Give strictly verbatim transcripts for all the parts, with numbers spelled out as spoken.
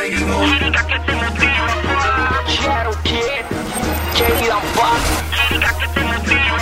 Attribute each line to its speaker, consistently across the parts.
Speaker 1: traigo. Lírica que te motiva.
Speaker 2: Cherokee, J-Lan Fox.
Speaker 1: Lírica que te motiva.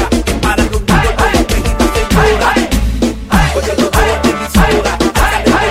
Speaker 3: Para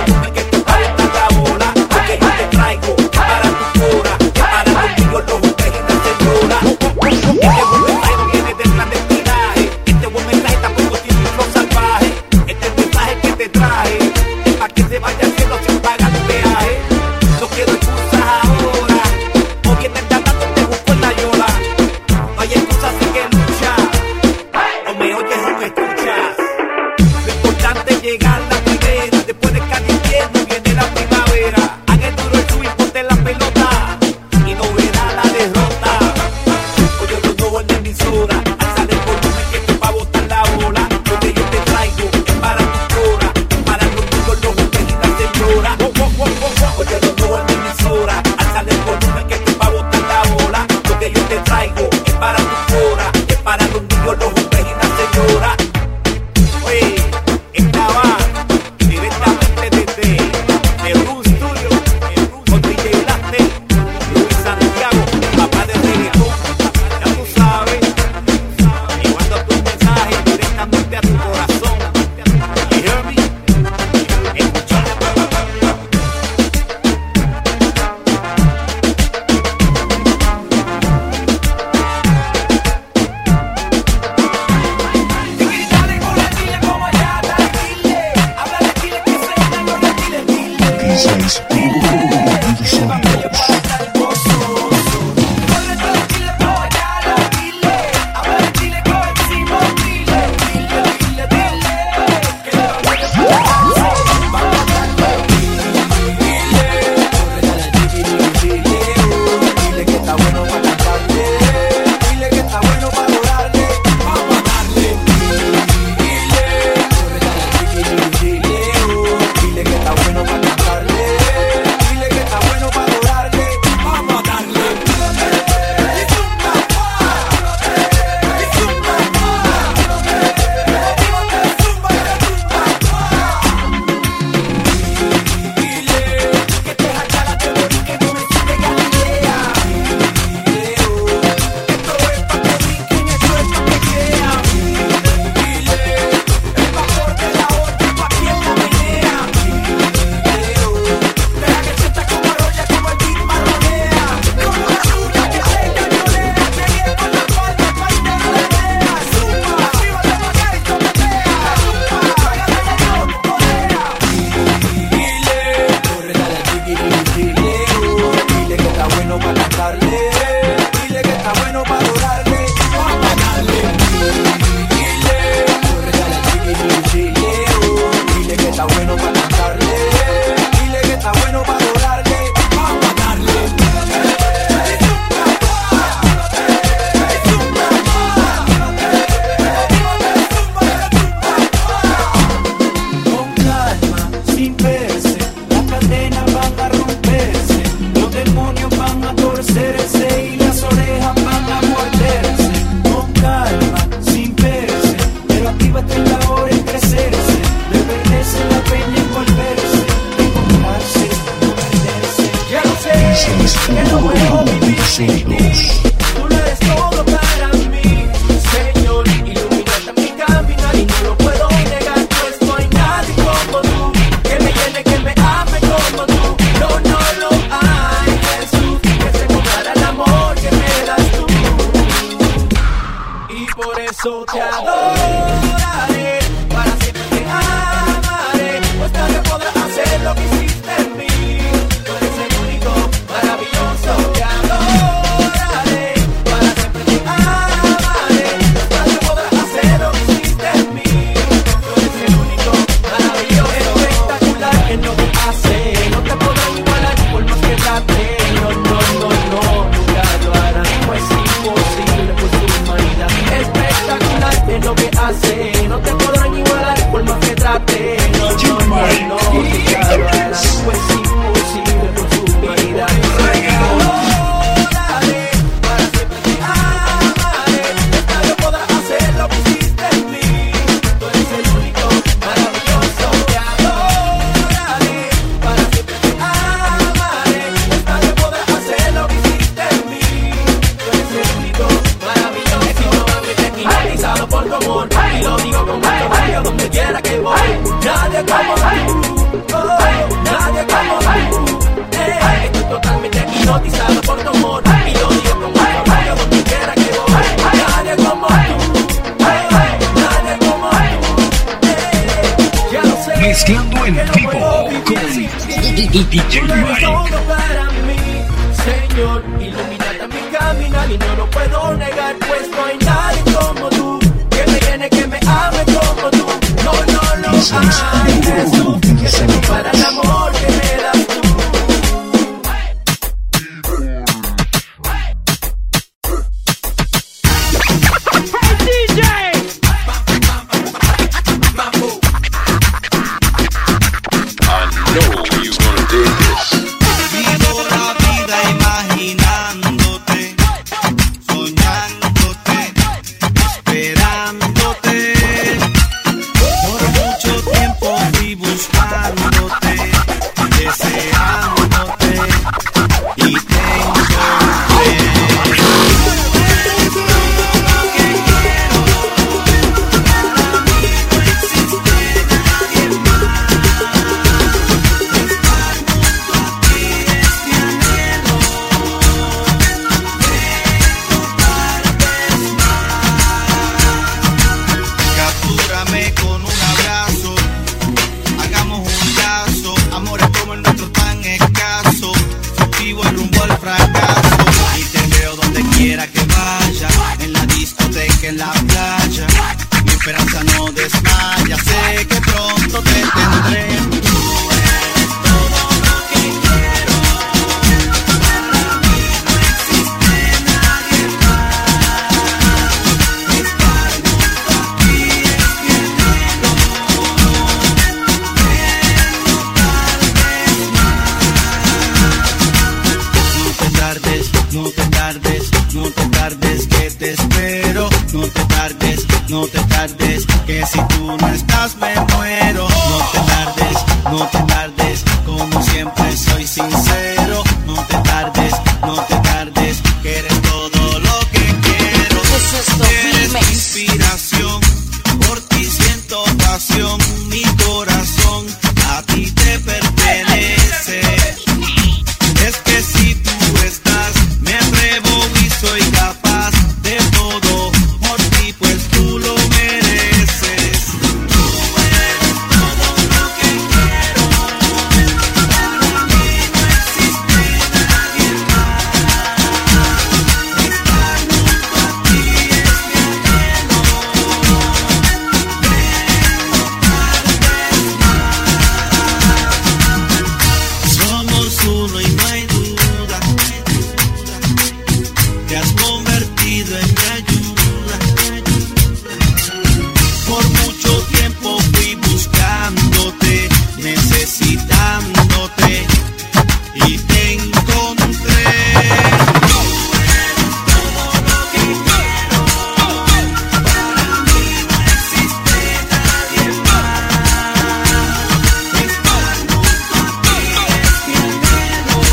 Speaker 3: hacer. No te podrán igualar por más que trate. No, no, no, no, te caerá. Pues imposible por su vida. Adórale, para siempre te amaré. Nadie podrá hacer lo que hiciste en mí. Tú eres el único, maravilloso. Te adórale, para siempre te amaré. Nadie podrá hacer lo que hiciste en mí. Tú eres el único, maravilloso. Hipnotizado por tu amor, y lo digo con mucho orgullo donde quiera que voy. Nadie como tú, oh, nadie como tú. Eh, estoy totalmente hipnotizado por tu amor, y lo digo con mucho orgullo donde quiera que voy. Nadie como tú, oh, nadie como tú. Eh, ya lo sé.
Speaker 4: Mezclando en vivo con D J Mike.
Speaker 3: Todo para mí, Señor, ilumínate mi caminar y no lo puedo negar, pues no hay nadie como tú, que me llene, que me ame como tú. No, no lo hay, Jesús, que se compara el amor que me das tú.
Speaker 2: Hey D J!
Speaker 5: I know you're gonna dig this.
Speaker 6: Vivo la vida imaginándote, soñándote, esperándote. Por mucho tiempo fui buscándote, deseándote y te encontré. Captúrame con un abrazo, hagamos un lazo, amores como el nuestro tan escaso. Vivo el rumbo al fracaso y te veo donde quiera que vaya, en la discoteca, en la playa. Mi esperanza no desmaya, sé que pronto te tendré. Tú eres todo lo que quiero, para mí no existe nadie más. Estar junto a ti es mi anhelo, ven tal vez más. No te tardes, no te tardes, no te tardes, que te espero. No te tardes, no te tardes, que si tú no estás me muero. No te tardes, no te tardes, como siempre soy sincero. No te tardes, no te tardes, que eres todo lo que quiero. Eres mi inspiración, por ti siento pasión. Mi corazón a ti te pertenece. Es que si tú estás, me atrevo y soy capaz de todo. Por ti, pues tú lo mereces. Tú eres todo lo que quiero. Para mí no existe nadie más. Estar junto a ti es mi anhelo. Somos uno y no hay duda. Te has convertido en mi ayuda. Por mucho tiempo fui buscándote, necesitándote y te encontré. Tú eres todo lo que quiero. Para mí no existe nadie más. Estar junto a ti es mi anhelo.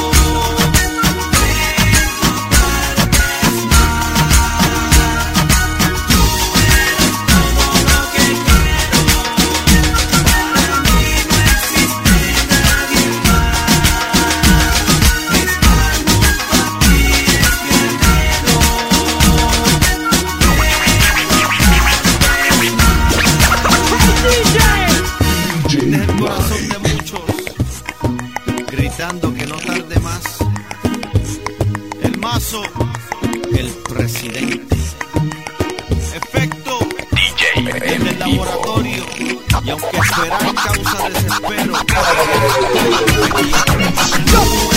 Speaker 6: El corazón de muchos gritando que no tarde más. El mazo, el presidente. Efecto en el laboratorio. Y aunque esperar causa desespero,